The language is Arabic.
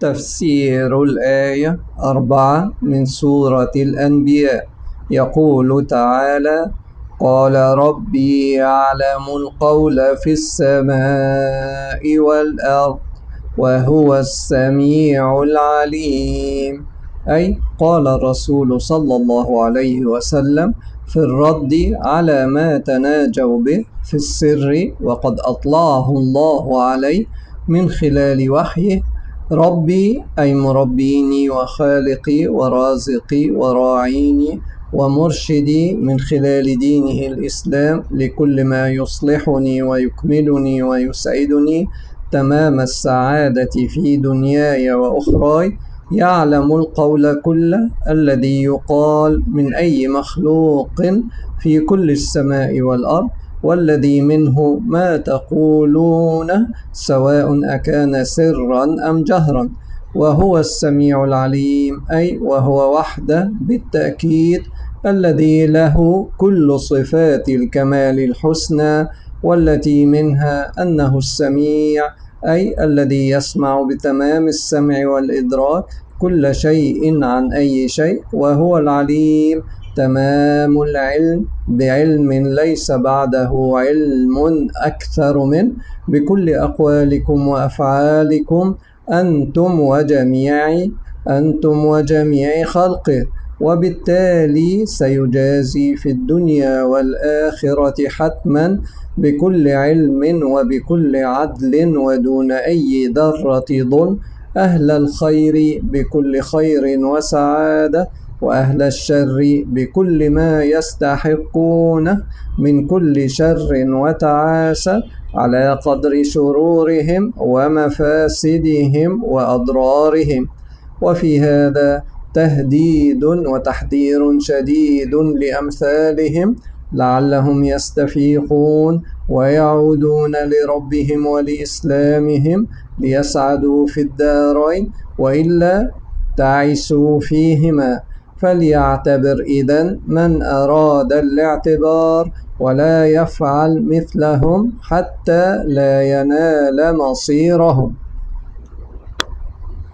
تفسير الآية 4 من سورة الأنبياء. يقول تعالى: قال ربي يعلم القول في السماء والأرض وهو السميع العليم. أي قال الرسول صلى الله عليه وسلم في الرد على ما تناجوا به في السر وقد أطلعه الله عليه من خلال وحيه: ربي أي مربيني وخالقي ورازقي وراعيني ومرشدي من خلال دينه الإسلام لكل ما يصلحني ويكملني ويسعدني تمام السعادة في دنياي وأخراي، يعلم القول كله الذي يقال من أي مخلوق في كل السماء والأرض، والذي منه ما تقولون سواء أكان سرا أم جهرا، وهو السميع العليم. أي وهو وحده بالتأكيد الذي له كل صفات الكمال الحسنى، والتي منها أنه السميع، أي الذي يسمع بتمام السمع والإدراك كل شيء عن أي شيء، وهو العليم تمام العلم بعلم ليس بعده علم أكثر منه بكل أقوالكم وأفعالكم أنتم وجميع خلقه، وبالتالي سيجازي في الدنيا والآخرة حتما بكل علم وبكل عدل ودون أي ذرة ظلم أهل الخير بكل خير وسعادة، وأهل الشر بكل ما يستحقونه من كل شر وتعاسة على قدر شرورهم ومفاسدهم وأضرارهم. وفي هذا تهديد وتحذير شديد لأمثالهم لعلهم يستفيقون ويعودون لربهم ولإسلامهم ليسعدوا في الدارين، وإلا تعسوا فيهما. فليعتبر إذن من أراد الاعتبار ولا يفعل مثلهم حتى لا ينال مصيرهم.